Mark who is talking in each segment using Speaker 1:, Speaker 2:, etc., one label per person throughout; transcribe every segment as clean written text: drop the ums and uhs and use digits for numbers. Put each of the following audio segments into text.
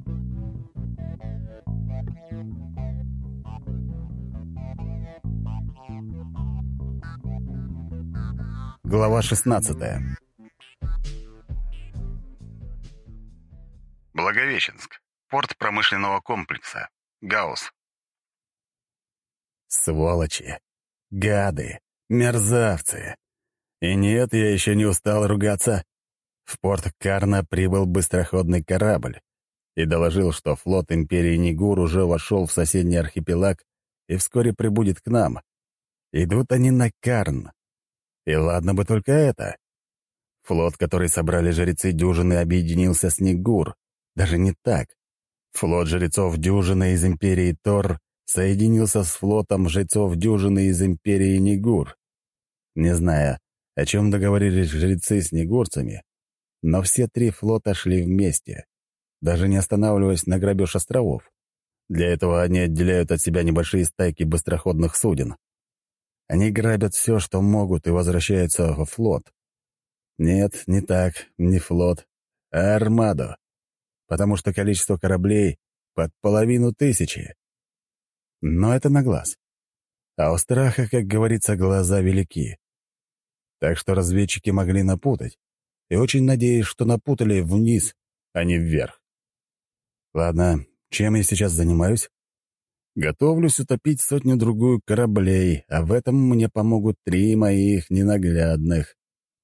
Speaker 1: Глава 16.
Speaker 2: Благовещенск. Порт промышленного комплекса. Гаусс.
Speaker 1: Сволочи, гады, мерзавцы. И нет, я еще не устал ругаться. В порт Карна прибыл быстроходный корабль и доложил, что флот империи Нигур уже вошел в соседний архипелаг и вскоре прибудет к нам. Идут они на Карн. И ладно бы только это. Флот, который собрали жрецы дюжины, объединился с Нигур. Даже не так. Флот жрецов дюжины из империи Тор соединился с флотом жрецов дюжины из империи Нигур. Не знаю, о чем договорились жрецы с нигурцами, но все три флота шли вместе, даже не останавливаясь на грабеж островов. Для этого они отделяют от себя небольшие стайки быстроходных суден. Они грабят все, что могут, и возвращаются во флот. Нет, не так, не флот, а армаду, потому что количество кораблей под 500. Но это на глаз. А у страха, как говорится, глаза велики. Так что разведчики могли напутать, и очень надеюсь, что напутали вниз, а не вверх. Ладно, чем я сейчас занимаюсь? Готовлюсь утопить 100-другую кораблей, а в этом мне помогут 3 моих ненаглядных.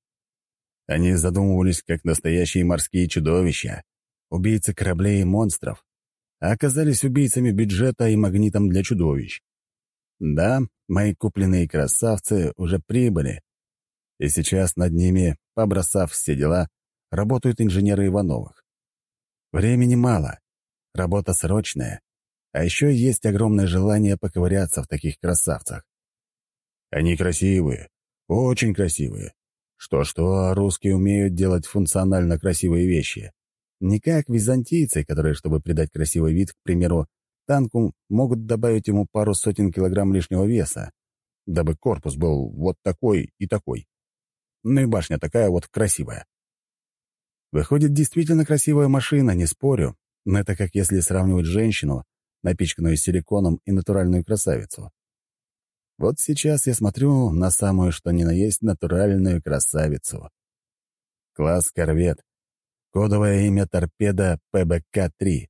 Speaker 1: Они задумывались как настоящие морские чудовища, убийцы кораблей и монстров, а оказались убийцами бюджета и магнитом для чудовищ. Да, мои купленные красавцы уже прибыли, и сейчас над ними, побросав все дела, работают инженеры Ивановых. Времени мало, работа срочная, а еще есть огромное желание поковыряться в таких красавцах. Они красивые, очень красивые. Что-что, а русские умеют делать функционально красивые вещи. Не как византийцы, которые, чтобы придать красивый вид, к примеру, танку, могут добавить ему пару сотен килограмм лишнего веса, дабы корпус был вот такой и такой. Ну и башня такая вот красивая. Выходит, действительно красивая машина, не спорю, но это как если сравнивать женщину, напичканную силиконом, и натуральную красавицу. Вот сейчас я смотрю на самую что ни на есть натуральную красавицу. Класс «Корвет». Кодовое имя торпеда ПБК-3.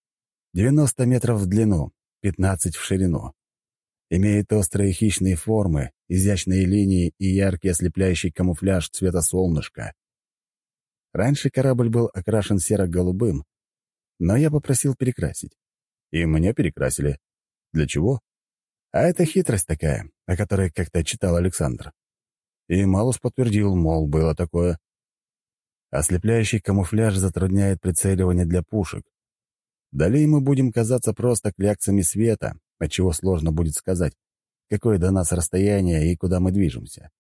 Speaker 1: 90 метров в длину, 15 в ширину. Имеет острые хищные формы, изящные линии и яркий ослепляющий камуфляж цвета солнышка. Раньше корабль был окрашен серо-голубым, но я попросил перекрасить. И мне перекрасили. Для чего? А это хитрость такая, о которой как-то читал Александр. И Малус подтвердил, мол, было такое. Ослепляющий камуфляж затрудняет прицеливание для пушек. Далее мы будем казаться просто кляксами света, отчего сложно будет сказать, какое до нас расстояние и куда мы движемся.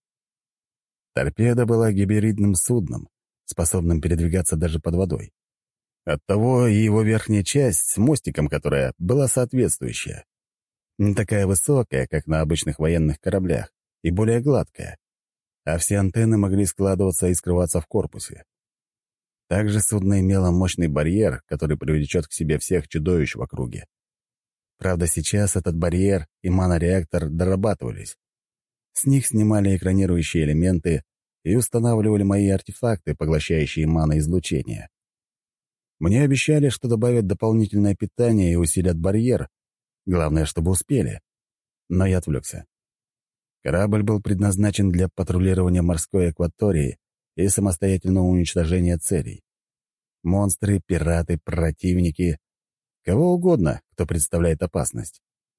Speaker 1: Торпеда была гибридным судном, способным передвигаться даже под водой. Оттого и его верхняя часть с мостиком, которая была соответствующая. Не такая высокая, как на обычных военных кораблях, и более гладкая. А все антенны могли складываться и скрываться в корпусе. Также судно имело мощный барьер, который привлечет к себе всех чудовищ в округе. Правда, сейчас этот барьер и манореактор дорабатывались. С них снимали экранирующие элементы и устанавливали мои артефакты, поглощающие маноизлучение. Мне обещали, что добавят дополнительное питание и усилят барьер. Главное, чтобы успели. Но я отвлекся. Корабль был предназначен для патрулирования морской акватории и самостоятельного уничтожения целей. Монстры, пираты, противники. Кого угодно, кто представляет опасность.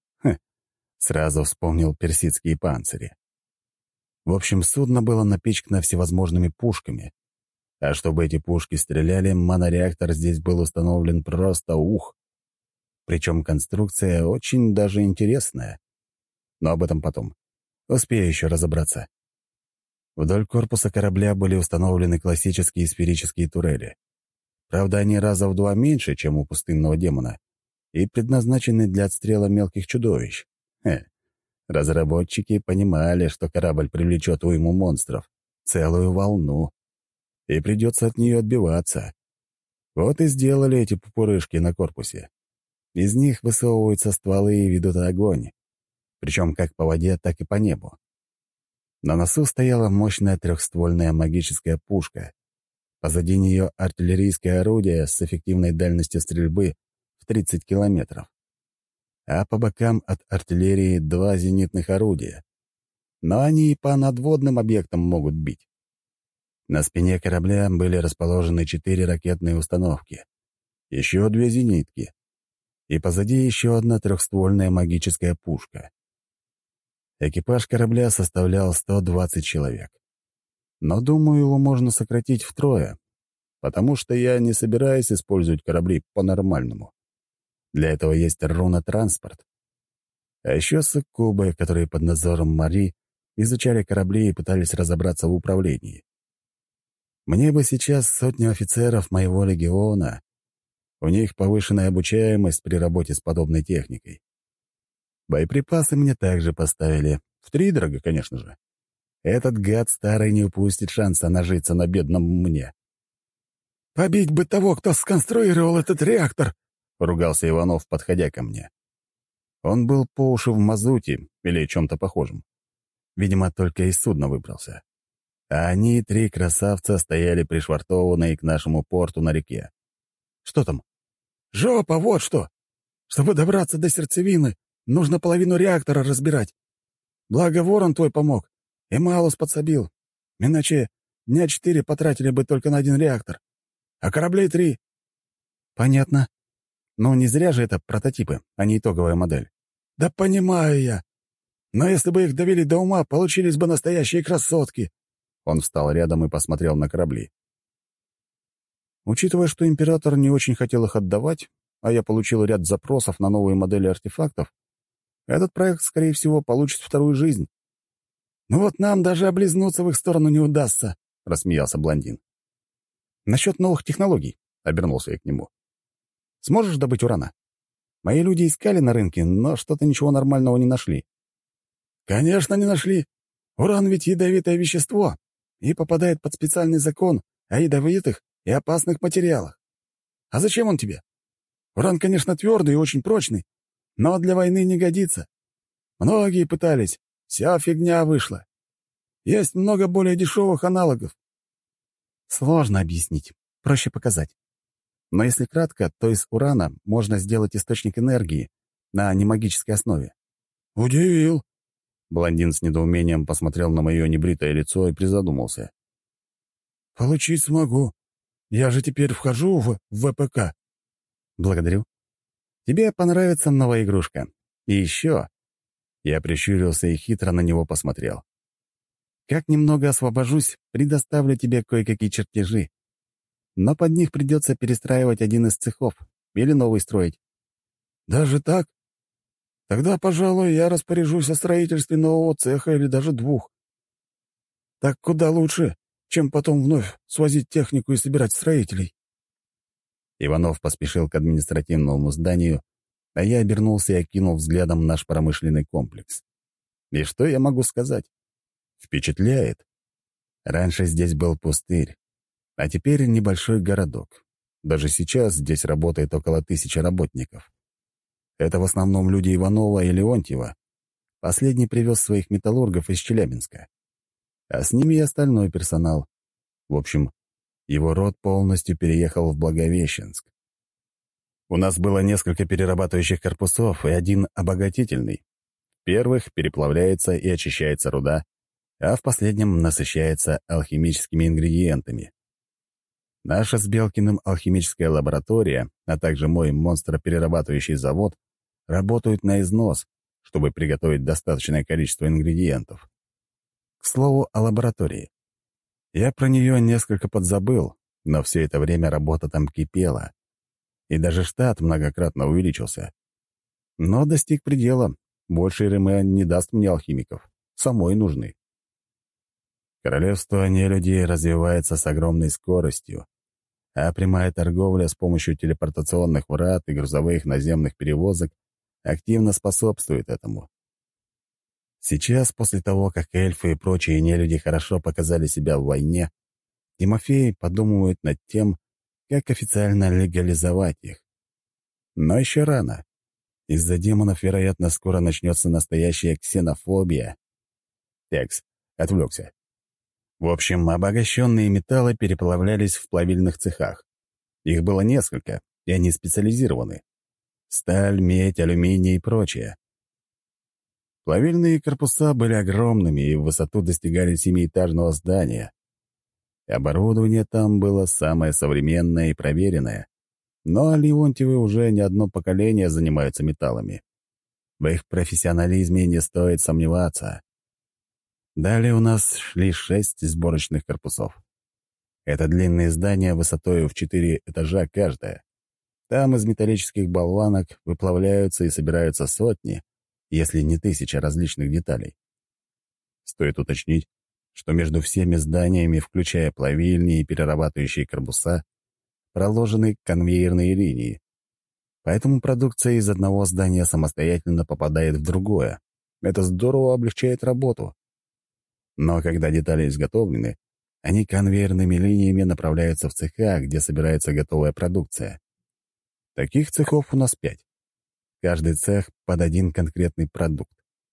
Speaker 1: Сразу вспомнил персидские панцири. В общем, судно было напичкано всевозможными пушками. А чтобы эти пушки стреляли, манореактор здесь был установлен просто ух. Причем конструкция очень даже интересная. Но об этом потом. Успею еще разобраться. Вдоль корпуса корабля были установлены классические сферические турели. Правда, они раза в 2 меньше, чем у пустынного демона, и предназначены для отстрела мелких чудовищ. Разработчики понимали, что корабль привлечет уйму монстров, целую волну, и придется от нее отбиваться. Вот и сделали эти пупырышки на корпусе. Из них высовываются стволы и ведут огонь, причем как по воде, так и по небу. На носу стояла мощная трехствольная магическая пушка. Позади нее артиллерийское орудие с эффективной дальностью стрельбы в 30 километров. А по бокам от артиллерии 2 зенитных орудия. Но они и по надводным объектам могут бить. На спине корабля были расположены 4 ракетные установки, еще 2 зенитки, и позади еще одна трехствольная магическая пушка. Экипаж корабля составлял 120 человек. Но, думаю, его можно сократить втрое, потому что я не собираюсь использовать корабли по-нормальному. Для этого есть руна-транспорт. А еще суккубы, которые под надзором Мари изучали корабли и пытались разобраться в управлении. Мне бы сейчас 100 офицеров моего легиона. У них повышенная обучаемость при работе с подобной техникой. Боеприпасы мне также поставили. Втридорога, конечно же. Этот гад старый не упустит шанса нажиться на бедном мне.
Speaker 3: «Побить бы того, кто сконструировал этот реактор!»
Speaker 1: — ругался Иванов, подходя ко мне. Он был по уши в мазуте или чем-то похожем. Видимо, только из судна выбрался. А они, 3 красавца, стояли пришвартованные к нашему порту на реке. Что там?
Speaker 3: «Жопа, вот что! Чтобы добраться до сердцевины, нужно половину реактора разбирать. Благо Ворон твой помог, и Малус подсобил. Иначе дня 4 потратили бы только на 1 реактор. А кораблей 3.
Speaker 1: Понятно. Но не зря же это прототипы, а не итоговая модель.
Speaker 3: Да понимаю я. Но если бы их довели до ума, получились бы настоящие красотки.
Speaker 1: Он встал рядом и посмотрел на корабли. Учитывая, что император не очень хотел их отдавать, а я получил ряд запросов на новые модели артефактов, этот проект, скорее всего, получит вторую жизнь.
Speaker 3: «Ну вот нам даже облизнуться в их сторону не удастся»,
Speaker 1: — рассмеялся блондин. «Насчет новых технологий», — обернулся я к нему. «Сможешь добыть урана? Мои люди искали на рынке, но что-то ничего нормального не нашли».
Speaker 3: «Конечно, не нашли. Уран ведь ядовитое вещество и попадает под специальный закон о ядовитых и опасных материалах. А зачем он тебе? Уран, конечно, твердый и очень прочный, но для войны не годится. Многие пытались, вся фигня вышла. Есть много более дешевых аналогов».
Speaker 1: Сложно объяснить, проще показать. Но если кратко, то из урана можно сделать источник энергии на немагической основе.
Speaker 3: «Удивил».
Speaker 1: Блондин с недоумением посмотрел на мое небритое лицо и призадумался.
Speaker 3: «Получить смогу. Я же теперь вхожу в ВПК».
Speaker 1: «Благодарю. Тебе понравится новая игрушка. И еще...» Я прищурился и хитро на него посмотрел. «Как немного освобожусь, предоставлю тебе кое-какие чертежи. Но под них придется перестраивать один из цехов или новый строить».
Speaker 3: «Даже так? Тогда, пожалуй, я распоряжусь о строительстве нового цеха или даже 2. Так куда лучше, чем потом вновь свозить технику и собирать строителей».
Speaker 1: Иванов поспешил к административному зданию, а я обернулся и окинул взглядом наш промышленный комплекс. И что я могу сказать? Впечатляет. Раньше здесь был пустырь, а теперь небольшой городок. Даже сейчас здесь работает около 1000 работников. Это в основном люди Иванова и Леонтьева. Последний привез своих металлургов из Челябинска. А с ними и остальной персонал. В общем, его род полностью переехал в Благовещенск. У нас было несколько перерабатывающих корпусов и один обогатительный. В первых переплавляется и очищается руда, а в последнем насыщается алхимическими ингредиентами. Наша с Белкиным алхимическая лаборатория, а также мой монстроперерабатывающий завод работают на износ, чтобы приготовить достаточное количество ингредиентов. К слову о лаборатории. Я про нее несколько подзабыл, но все это время работа там кипела. И даже штат многократно увеличился. Но достиг предела. Больше РМ не даст мне алхимиков. Самой нужны. Королевство нелюдей развивается с огромной скоростью, а прямая торговля с помощью телепортационных врат и грузовых наземных перевозок активно способствует этому. Сейчас, после того, как эльфы и прочие нелюди хорошо показали себя в войне, Тимофей подумывает над тем, как официально легализовать их. Но еще рано. Из-за демонов, вероятно, скоро начнется настоящая ксенофобия. Текс, отвлекся. В общем, обогащенные металлы переплавлялись в плавильных цехах. Их было несколько, и они специализированы. Сталь, медь, алюминий и прочее. Плавильные корпуса были огромными и в высоту достигали 7-этажного здания. Оборудование там было самое современное и проверенное. Но Леонтьевы уже не одно поколение занимаются металлами. В их профессионализме не стоит сомневаться. Далее у нас шли 6 сборочных корпусов. Это длинные здания высотой в 4 этажа каждое. Там из металлических болванок выплавляются и собираются сотни, если не тысячи различных деталей. Стоит уточнить, что между всеми зданиями, включая плавильни и перерабатывающие корпуса, проложены конвейерные линии. Поэтому продукция из одного здания самостоятельно попадает в другое. Это здорово облегчает работу. Но когда детали изготовлены, они конвейерными линиями направляются в цеха, где собирается готовая продукция. Таких цехов у нас 5. Каждый цех под один конкретный продукт.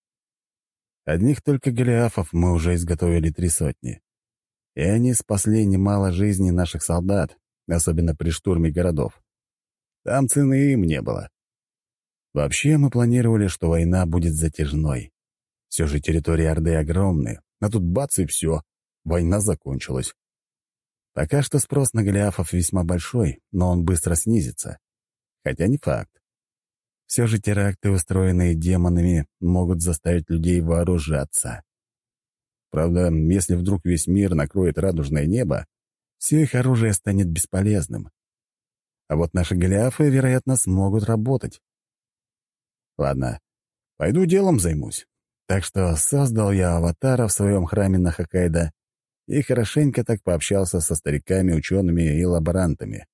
Speaker 1: Одних только голиафов мы уже изготовили 3 сотни. И они спасли немало жизней наших солдат, особенно при штурме городов. Там цены им не было. Вообще мы планировали, что война будет затяжной. Все же территории Орды огромные, а тут бац и все, война закончилась. Пока что спрос на голиафов весьма большой, но он быстро снизится. Хотя не факт. Все же теракты, устроенные демонами, могут заставить людей вооружаться. Правда, если вдруг весь мир накроет радужное небо, все их оружие станет бесполезным. А вот наши голиафы, вероятно, смогут работать. Ладно, пойду делом займусь. Так что создал я аватара в своем храме на Хоккайдо и хорошенько так пообщался со стариками, учеными и лаборантами.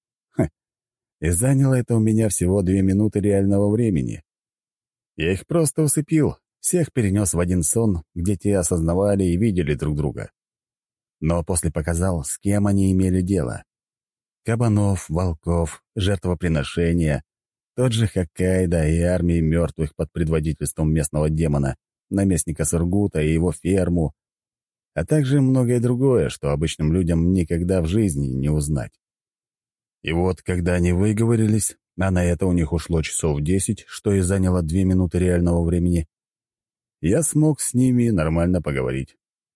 Speaker 1: И заняло это у меня всего 2 минуты реального времени. Я их просто усыпил, всех перенес в один сон, где те осознавали и видели друг друга. Но после показал, с кем они имели дело. Кабанов, волков, жертвоприношения, тот же Хоккайдо и армии мертвых под предводительством местного демона, наместника Сургута и его ферму, а также многое другое, что обычным людям никогда в жизни не узнать. И вот, когда они выговорились, а на это у них ушло часов 10, что и заняло 2 минуты реального времени, я смог с ними нормально поговорить.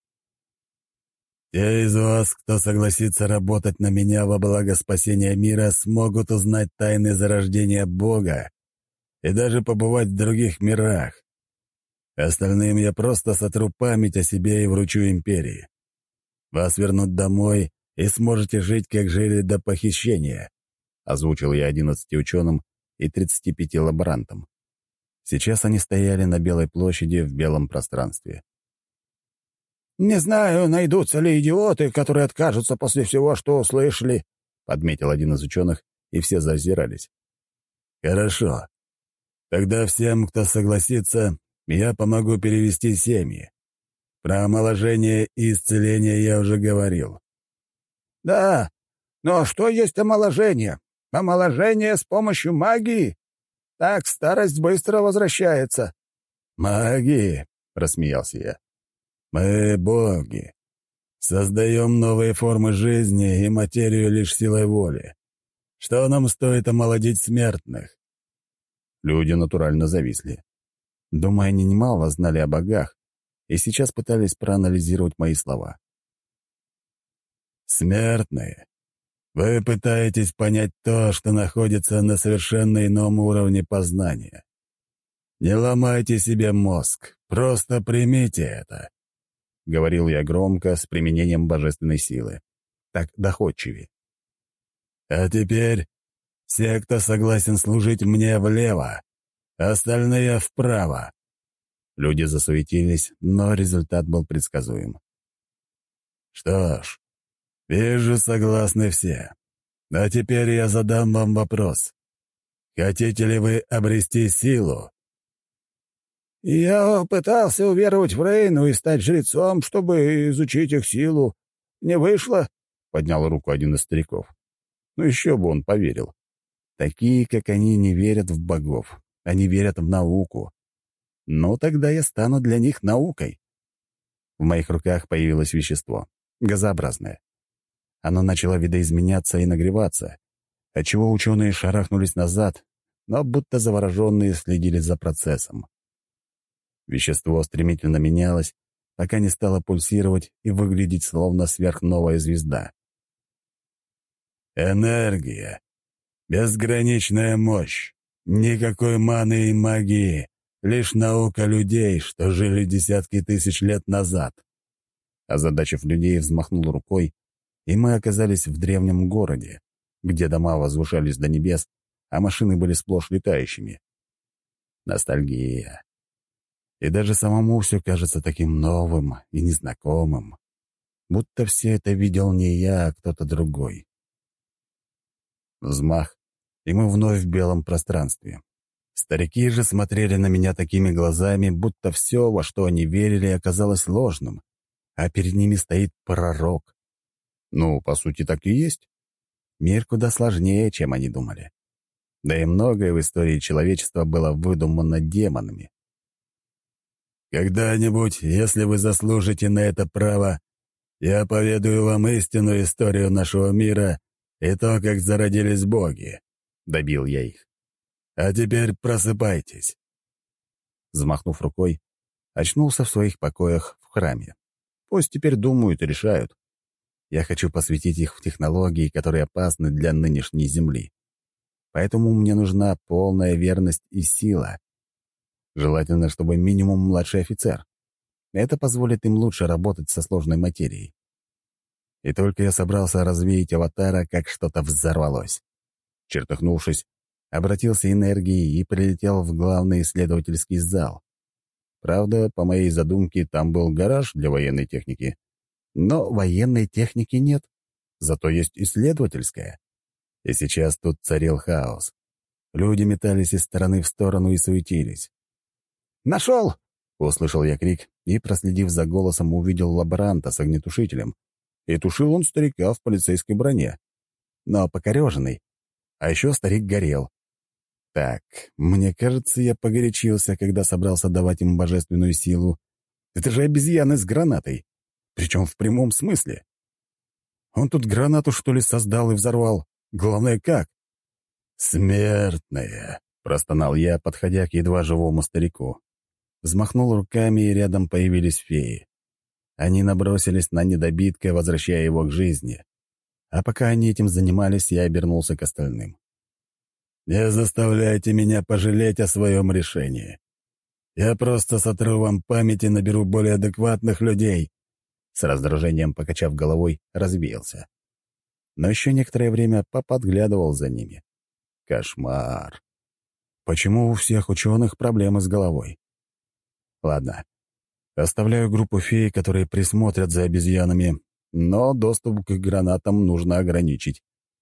Speaker 1: «Те из вас, кто согласится работать на меня во благо спасения мира, смогут узнать тайны зарождения Бога и даже побывать в других мирах. Остальным я просто сотру память о себе и вручу империи. Вас вернут домой, и сможете жить, как жили до похищения», — озвучил я 11 ученым и 35 лаборантам. Сейчас они стояли на Белой площади в белом пространстве.
Speaker 3: «Не знаю, найдутся ли идиоты, которые откажутся после всего, что услышали», — подметил один из ученых, и все зазирались.
Speaker 1: «Хорошо. Тогда всем, кто согласится, я помогу перевести семьи. Про омоложение и исцеление я уже говорил».
Speaker 3: «Да, но что есть омоложение? Омоложение с помощью магии? Так старость быстро возвращается».
Speaker 1: «Магии», — рассмеялся я. «Мы боги. Создаем новые формы жизни и материю лишь силой воли. Что нам стоит омолодить смертных?» Люди натурально зависли. Думаю, они немало знали о богах и сейчас пытались проанализировать мои слова. «Смертные, вы пытаетесь понять то, что находится на совершенно ином уровне познания. Не ломайте себе мозг, просто примите это», — говорил я громко с применением божественной силы. Так доходчивее. «А теперь все, кто согласен служить мне, влево, остальные вправо». Люди засуетились, но результат был предсказуем. «Что ж, вижу, согласны все. А теперь я задам вам вопрос. Хотите ли вы обрести силу?»
Speaker 3: «Я пытался уверовать в Рейну и стать жрецом, чтобы изучить их силу. Не вышло», — поднял руку один из стариков.
Speaker 1: Ну еще бы он поверил. Такие, как они, не верят в богов. Они верят в науку. Ну, тогда я стану для них наукой. В моих руках появилось вещество. Газообразное. Оно начало видоизменяться и нагреваться, отчего ученые шарахнулись назад, но будто завороженные следили за процессом. Вещество стремительно менялось, пока не стало пульсировать и выглядеть словно сверхновая звезда. Энергия. Безграничная мощь. Никакой маны и магии. Лишь наука людей, что жили десятки тысяч лет назад. Озадачив людей, взмахнул рукой, и мы оказались в древнем городе, где дома возвышались до небес, а машины были сплошь летающими. Ностальгия. И даже самому все кажется таким новым и незнакомым, будто все это видел не я, а кто-то другой. Взмах, и мы вновь в белом пространстве. Старики же смотрели на меня такими глазами, будто все, во что они верили, оказалось ложным, а перед ними стоит пророк. Ну, по сути, так и есть. Мир куда сложнее, чем они думали. Да и многое в истории человечества было выдумано демонами. «Когда-нибудь, если вы заслужите на это право, я поведаю вам истинную историю нашего мира и то, как зародились боги», — добил я их. «А теперь просыпайтесь». Взмахнув рукой, очнулся в своих покоях в храме. Пусть теперь думают и решают. Я хочу посвятить их в технологии, которые опасны для нынешней Земли. Поэтому мне нужна полная верность и сила. Желательно, чтобы минимум младший офицер. Это позволит им лучше работать со сложной материей. И только я собрался развеять аватара, как что-то взорвалось. Чертыхнувшись, обратился энергией и прилетел в главный исследовательский зал. Правда, по моей задумке, там был гараж для военной техники. Но военной техники нет, зато есть исследовательская. И сейчас тут царил хаос. Люди метались из стороны в сторону и суетились. «Нашел!» — услышал я крик и, проследив за голосом, увидел лаборанта с огнетушителем. И тушил он старика в полицейской броне. Но покореженный. А еще старик горел. Так, мне кажется, я погорячился, когда собрался давать им божественную силу. Это же обезьяны с гранатой. Причем в прямом смысле. Он тут гранату, что ли, создал и взорвал. Главное, как? «Смертные!» — простонал я, подходя к едва живому старику. Взмахнул руками, и рядом появились феи. Они набросились на недобитка, возвращая его к жизни. А пока они этим занимались, я обернулся к остальным. «Не заставляйте меня пожалеть о своем решении. Я просто сотру вам память и наберу более адекватных людей». С раздражением, покачав головой, развеялся. Но еще некоторое время поподглядывал за ними. Кошмар. Почему у всех ученых проблемы с головой? Ладно. Оставляю группу фей, которые присмотрят за обезьянами, но доступ к гранатам нужно ограничить.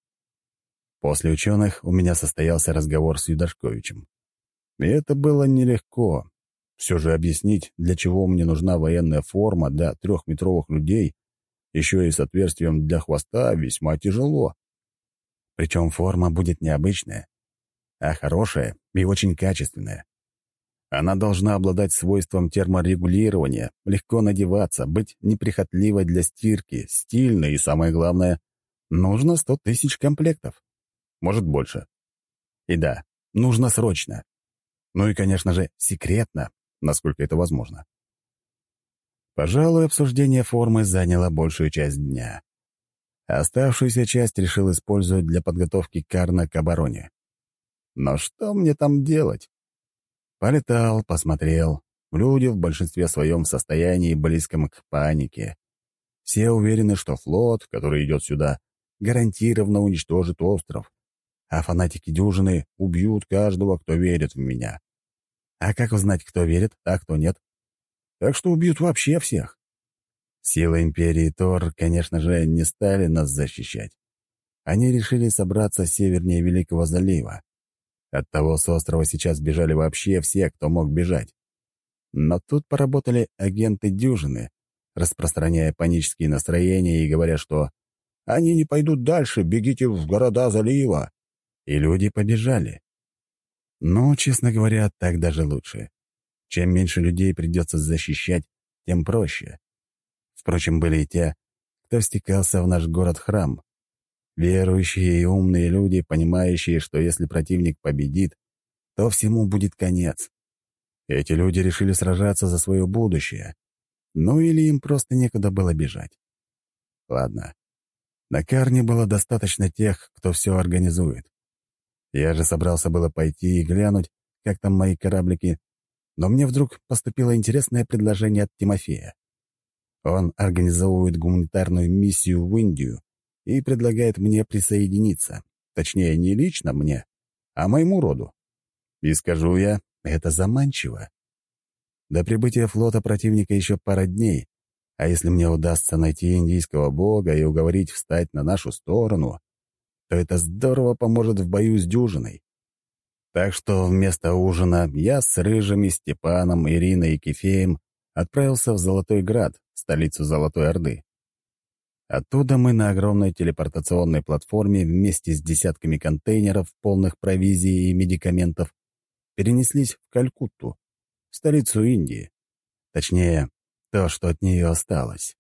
Speaker 1: После ученых у меня состоялся разговор с Юдашковичем. И это было нелегко. Все же объяснить, для чего мне нужна военная форма для 3-метровых людей, еще и с отверстием для хвоста, весьма тяжело. Причем форма будет необычная, а хорошая и очень качественная. Она должна обладать свойством терморегулирования, легко надеваться, быть неприхотливой для стирки, стильной и, самое главное, нужно 100 000 комплектов. Может, больше. И да, нужно срочно. Ну и, конечно же, секретно, насколько это возможно. Пожалуй, обсуждение формы заняло большую часть дня. А оставшуюся часть решил использовать для подготовки Карна к обороне. Но что мне там делать? Полетал, посмотрел. Люди в большинстве своем в состоянии близком к панике. Все уверены, что флот, который идет сюда, гарантированно уничтожит остров, а фанатики дюжины убьют каждого, кто верит в меня. А как узнать, кто верит, а кто нет? Так что убьют вообще всех. Силы Империи Тор, конечно же, не стали нас защищать. Они решили собраться севернее Великого залива. Оттого с острова сейчас бежали вообще все, кто мог бежать. Но тут поработали агенты дюжины, распространяя панические настроения и говоря, что
Speaker 3: Они не пойдут дальше, бегите в города залива».
Speaker 1: И люди побежали. Ну, честно говоря, так даже лучше. Чем меньше людей придется защищать, тем проще. Впрочем, были и те, кто стекался в наш город-храм. Верующие и умные люди, понимающие, что если противник победит, то всему будет конец. Эти люди решили сражаться за свое будущее. Ну или им просто некуда было бежать. Ладно. На Карне было достаточно тех, кто все организует. Я же собрался было пойти и глянуть, как там мои кораблики, но мне вдруг поступило интересное предложение от Тимофея. Он организовывает гуманитарную миссию в Индию и предлагает мне присоединиться. Точнее, не лично мне, а моему роду. И скажу я, это заманчиво. До прибытия флота противника еще пара дней, а если мне удастся найти индийского бога и уговорить встать на нашу сторону, то это здорово поможет в бою с дюжиной. Так что вместо ужина я с Рыжими, Степаном, Ириной и Кефеем отправился в Золотой Град, столицу Золотой Орды. Оттуда мы на огромной телепортационной платформе вместе с десятками контейнеров, полных провизии и медикаментов, перенеслись в Калькутту, столицу Индии. Точнее, то, что от нее осталось.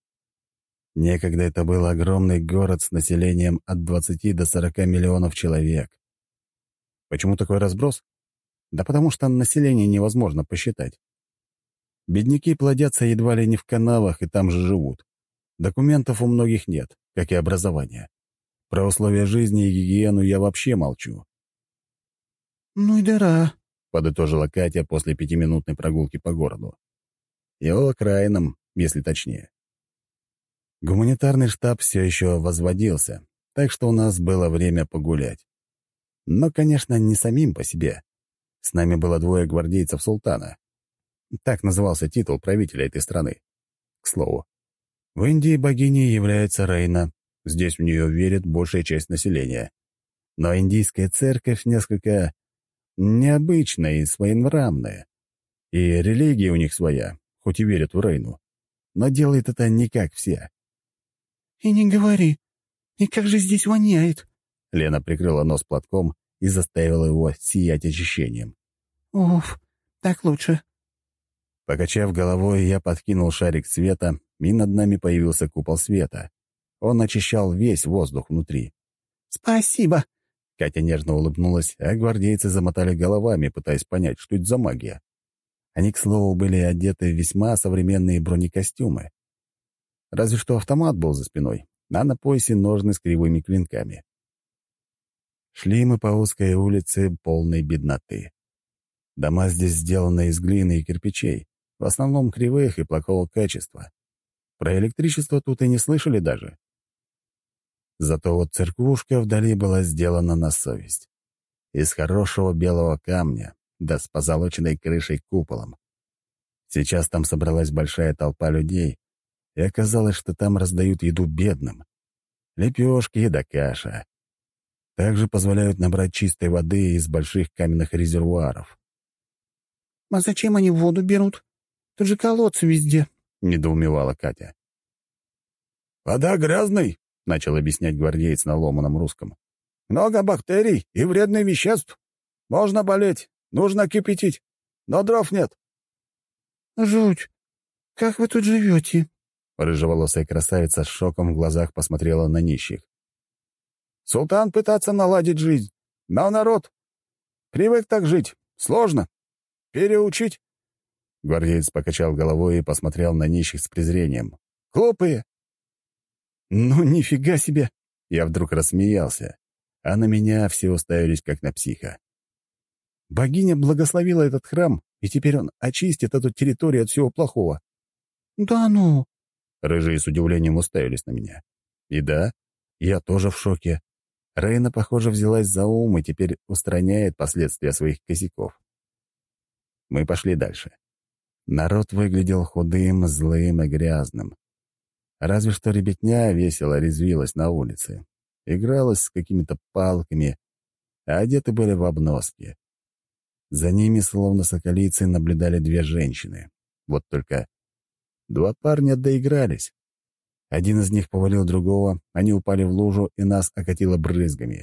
Speaker 1: Некогда это был огромный город с населением от 20 до 40 миллионов человек. Почему такой разброс? Да потому что население невозможно посчитать. Бедняки плодятся едва ли не в канавах и там же живут. Документов у многих нет, как и образования. Про условия жизни и гигиену я вообще молчу.
Speaker 3: «Ну и дыра»,
Speaker 1: — подытожила Катя после 5-минутной прогулки по городу. Его окраинам, если точнее. Гуманитарный штаб все еще возводился, так что у нас было время погулять. Но, конечно, не самим по себе. С нами было 2 гвардейцев султана. Так назывался титул правителя этой страны. К слову, в Индии богиней является Рейна. Здесь в нее верит большая часть населения. Но индийская церковь несколько необычная и своенравная. И религия у них своя, хоть и верят в Рейну. Но делает это не как все.
Speaker 3: «И не говори. И как же здесь воняет?»
Speaker 1: Лена прикрыла нос платком и заставила его сиять очищением.
Speaker 3: «Уф, так лучше».
Speaker 1: Покачав головой, я подкинул шарик света, и над нами появился купол света. Он очищал весь воздух внутри.
Speaker 3: «Спасибо».
Speaker 1: Катя нежно улыбнулась, а гвардейцы замотали головами, пытаясь понять, что это за магия. Они, к слову, были одеты в весьма современные бронекостюмы. Разве что автомат был за спиной, а на поясе ножны с кривыми клинками. Шли мы по узкой улице полной бедноты. Дома здесь сделаны из глины и кирпичей, в основном кривых и плохого качества. Про электричество тут и не слышали даже. Зато вот церквушка вдали была сделана на совесть. Из хорошего белого камня, да с позолоченной крышей-куполом. Сейчас там собралась большая толпа людей, и оказалось, что там раздают еду бедным. Лепешки да каша. Также позволяют набрать чистой воды из больших каменных резервуаров.
Speaker 3: «А зачем они воду берут? Тут же колодцы везде»,
Speaker 1: — недоумевала Катя.
Speaker 3: «Вода грязной», — начал объяснять гвардеец на ломаном русском. «Много бактерий и вредных веществ. Можно болеть, нужно кипятить, но дров нет». «Жуть! Как вы тут живете?»
Speaker 1: Рыжеволосая красавица с шоком в глазах посмотрела на нищих.
Speaker 3: «Султан пытается наладить жизнь, но народ привык так жить. Сложно. Переучить?»
Speaker 1: Гвардеец покачал головой и посмотрел на нищих с презрением.
Speaker 3: «Глупые!»
Speaker 1: «Ну, нифига себе!» Я вдруг рассмеялся, а на меня все уставились как на психа. Богиня благословила этот храм, и теперь он очистит эту территорию от всего плохого.
Speaker 3: «Да ну!»
Speaker 1: Рыжие с удивлением уставились на меня. И да, я тоже в шоке. Рейна, похоже, взялась за ум и теперь устраняет последствия своих косяков. Мы пошли дальше. Народ выглядел худым, злым и грязным. Разве что ребятня весело резвилась на улице. Игралась с какими-то палками, а одеты были в обноски. За ними, словно соколицы, наблюдали 2 женщины. Вот только 2 парня доигрались. Один из них повалил другого, они упали в лужу, и нас окатило брызгами.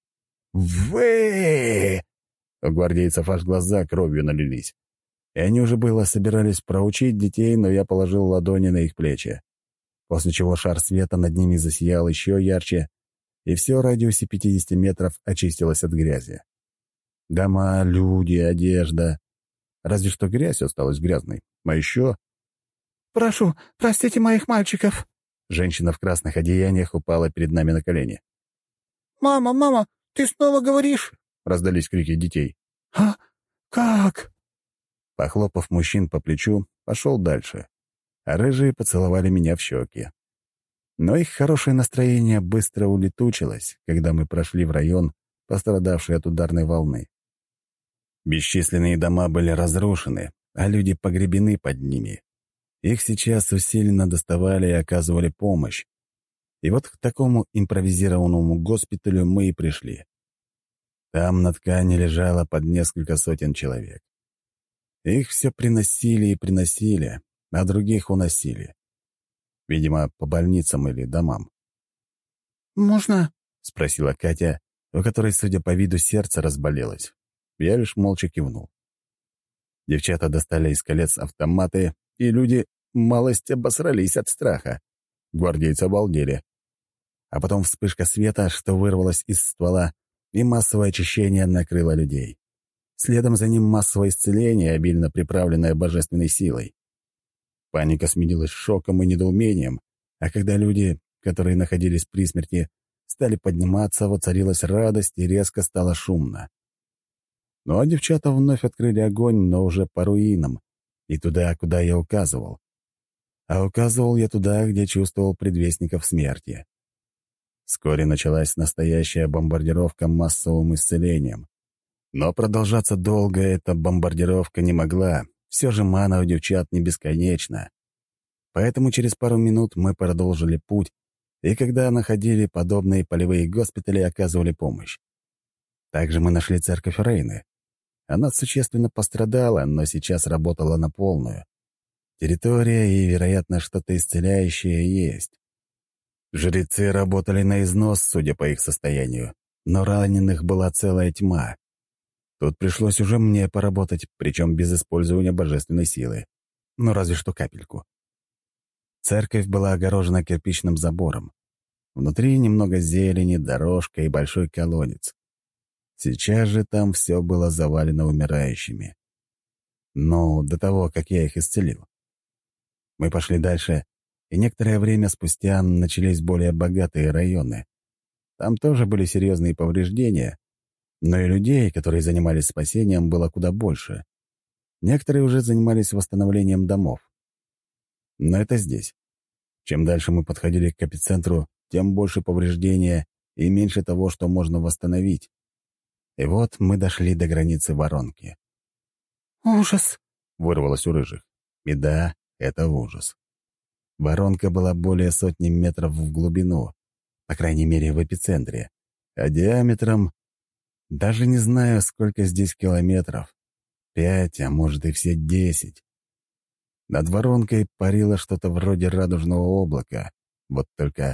Speaker 1: «Вы!» У гвардейцев аж глаза кровью налились. И они уже было собирались проучить детей, но я положил ладони на их плечи. После чего шар света над ними засиял еще ярче, и все в радиусе 50 метров очистилось от грязи. Дома, люди, одежда. Разве что грязь осталась грязной. А еще...
Speaker 3: «Прошу, простите моих мальчиков».
Speaker 1: Женщина в красных одеяниях упала перед нами на колени.
Speaker 3: «Мама, мама, ты снова говоришь?»
Speaker 1: — раздались крики детей.
Speaker 3: «А как?»
Speaker 1: Похлопав мужчин по плечу, пошел дальше. А рыжие поцеловали меня в щеки. Но их хорошее настроение быстро улетучилось, когда мы прошли в район, пострадавший от ударной волны. Бесчисленные дома были разрушены, а люди погребены под ними. Их сейчас усиленно доставали и оказывали помощь. И вот к такому импровизированному госпиталю мы и пришли. Там на ткани лежало под несколько сотен человек. Их все приносили и приносили, а других уносили. Видимо, по больницам или домам.
Speaker 3: «Можно?»
Speaker 1: — спросила Катя, у которой, судя по виду, сердце разболелось. Я лишь молча кивнул. Девчата достали из колец автоматы, и люди малость обосрались от страха. Гвардейцы обалдели. А потом вспышка света, что вырвалась из ствола, и массовое очищение накрыло людей. Следом за ним массовое исцеление, обильно приправленное божественной силой. Паника сменилась шоком и недоумением, а когда люди, которые находились при смерти, стали подниматься, воцарилась радость и резко стало шумно. Ну а девчата вновь открыли огонь, но уже по руинам, и туда, куда я указывал. А указывал я туда, где чувствовал предвестников смерти. Вскоре началась настоящая бомбардировка массовым исцелением. Но продолжаться долго эта бомбардировка не могла. Все же мана у девчат не бесконечна. Поэтому через пару минут мы продолжили путь, и когда находили подобные полевые госпитали, оказывали помощь. Также мы нашли церковь Рейны. Она существенно пострадала, но сейчас работала на полную. Территория и, вероятно, что-то исцеляющее есть. Жрецы работали на износ, судя по их состоянию, но раненых была целая тьма. Тут пришлось уже мне поработать, причем без использования божественной силы. Ну, разве что капельку. Церковь была огорожена кирпичным забором. Внутри немного зелени, дорожка и большой колодец. Сейчас же там все было завалено умирающими. Но до того, как я их исцелил. Мы пошли дальше, и некоторое время спустя начались более богатые районы. Там тоже были серьезные повреждения, но и людей, которые занимались спасением, было куда больше. Некоторые уже занимались восстановлением домов. Но это здесь. Чем дальше мы подходили к эпицентру, тем больше повреждения и меньше того, что можно восстановить. И вот мы дошли до границы воронки.
Speaker 3: «Ужас!»
Speaker 1: — вырвалось у рыжих. И да, это ужас. Воронка была более сотни метров в глубину, по крайней мере, в эпицентре, а диаметром... Даже не знаю, сколько здесь километров. 5, а может и все 10. Над воронкой парило что-то вроде радужного облака. Вот только...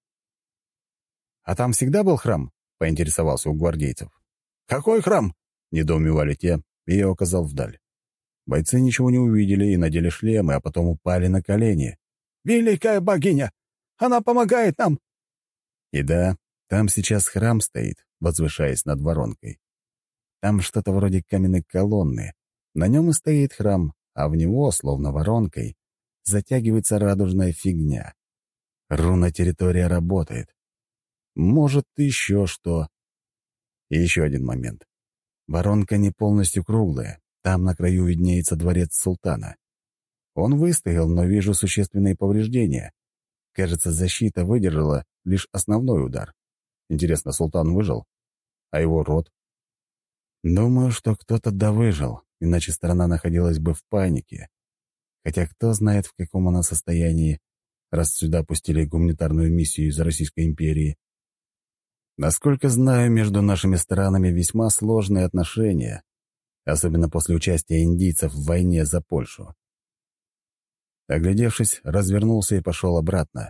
Speaker 1: «А там всегда был храм?» — поинтересовался у гвардейцев. «Какой храм?» — недоумевали те, и я указал вдаль. Бойцы ничего не увидели и надели шлемы, а потом упали на колени.
Speaker 3: «Великая богиня! Она помогает нам!»
Speaker 1: И да, там сейчас храм стоит, возвышаясь над воронкой. Там что-то вроде каменной колонны. На нем и стоит храм, а в него, словно воронкой, затягивается радужная фигня. Руна-территория работает. Может, еще что. И еще один момент. Воронка не полностью круглая. Там на краю виднеется дворец султана. Он выстоял, но вижу существенные повреждения. Кажется, защита выдержала лишь основной удар. Интересно, султан выжил? А его род? Думаю, что кто-то да выжил, иначе страна находилась бы в панике. Хотя кто знает, в каком она состоянии, раз сюда пустили гуманитарную миссию из Российской империи. Насколько знаю, между нашими странами весьма сложные отношения, особенно после участия индийцев в войне за Польшу. Оглядевшись, развернулся и пошел обратно,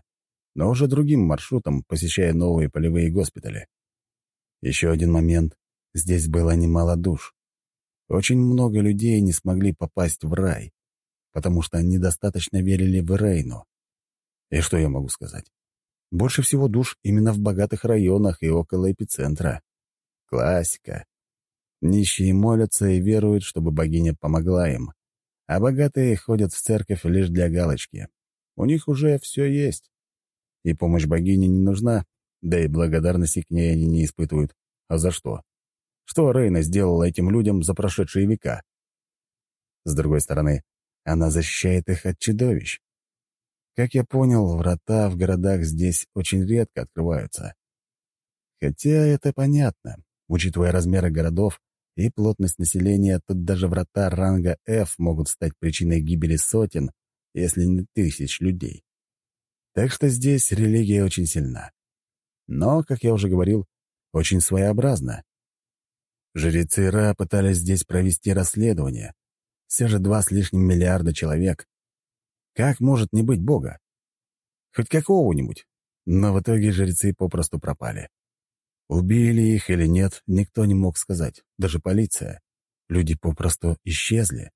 Speaker 1: но уже другим маршрутом, посещая новые полевые госпитали. Еще один момент. Здесь было немало душ. Очень много людей не смогли попасть в рай, потому что недостаточно верили в Рейну. И что я могу сказать? Больше всего душ именно в богатых районах и около эпицентра. Классика. Нищие молятся и веруют, чтобы богиня помогла им, а богатые ходят в церковь лишь для галочки. У них уже все есть. И помощь богини не нужна, да и благодарности к ней они не испытывают. А за что? Что Рейна сделала этим людям за прошедшие века? С другой стороны, она защищает их от чудовищ. Как я понял, врата в городах здесь очень редко открываются. Хотя это понятно. Учитывая размеры городов и плотность населения, тут даже врата ранга F могут стать причиной гибели сотен, если не тысяч людей. Так что здесь религия очень сильна. Но, как я уже говорил, очень своеобразна. Жрецы Ра пытались здесь провести расследование. Все же 2 с лишним миллиарда человек. Как может не быть Бога? Хоть какого-нибудь. Но в итоге жрецы попросту пропали. Убили их или нет, никто не мог сказать, даже полиция. Люди попросту исчезли.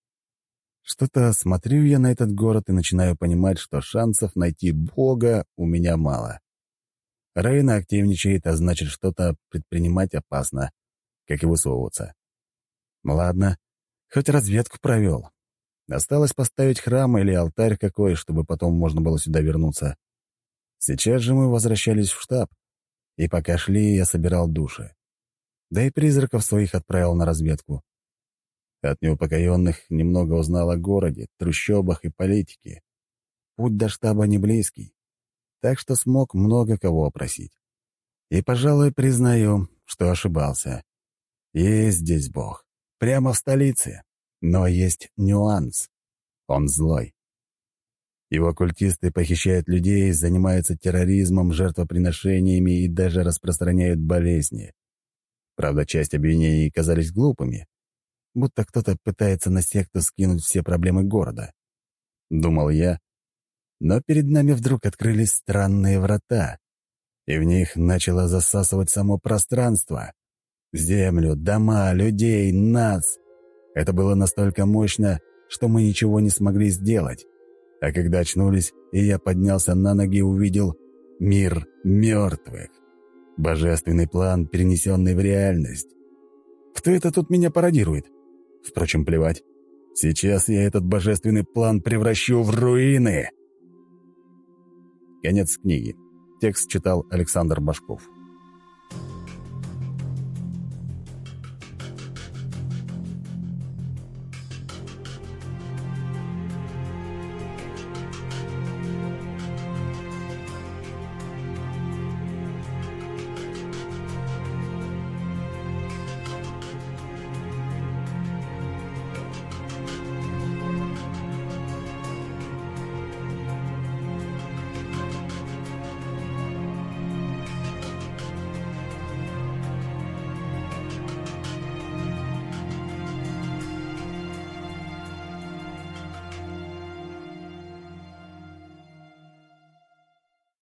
Speaker 1: Что-то смотрю я на этот город и начинаю понимать, что шансов найти Бога у меня мало. Рейна активничает, а значит, что-то предпринимать опасно, как и высовываться. Ладно, хоть разведку провел. Осталось поставить храм или алтарь какой, чтобы потом можно было сюда вернуться. Сейчас же мы возвращались в штаб, и пока шли, я собирал души. Да и призраков своих отправил на разведку. От неупокоенных немного узнал о городе, трущобах и политике. Путь до штаба не близкий, так что смог много кого опросить. И, пожалуй, признаю, что ошибался. Есть здесь Бог, прямо в столице, но есть нюанс. Он злой. Его культисты похищают людей, занимаются терроризмом, жертвоприношениями и даже распространяют болезни. Правда, часть обвинений казались глупыми, будто кто-то пытается на секту скинуть все проблемы города. Думал я, но перед нами вдруг открылись странные врата, и в них начало засасывать само пространство. Землю, дома, людей, нас. Это было настолько мощно, что мы ничего не смогли сделать. А когда очнулись, и я поднялся на ноги и увидел мир мертвых. Божественный план, перенесенный в реальность. Кто это тут меня пародирует? Впрочем, плевать. Сейчас я этот божественный план превращу в руины. Конец книги. Текст читал Александр Башков.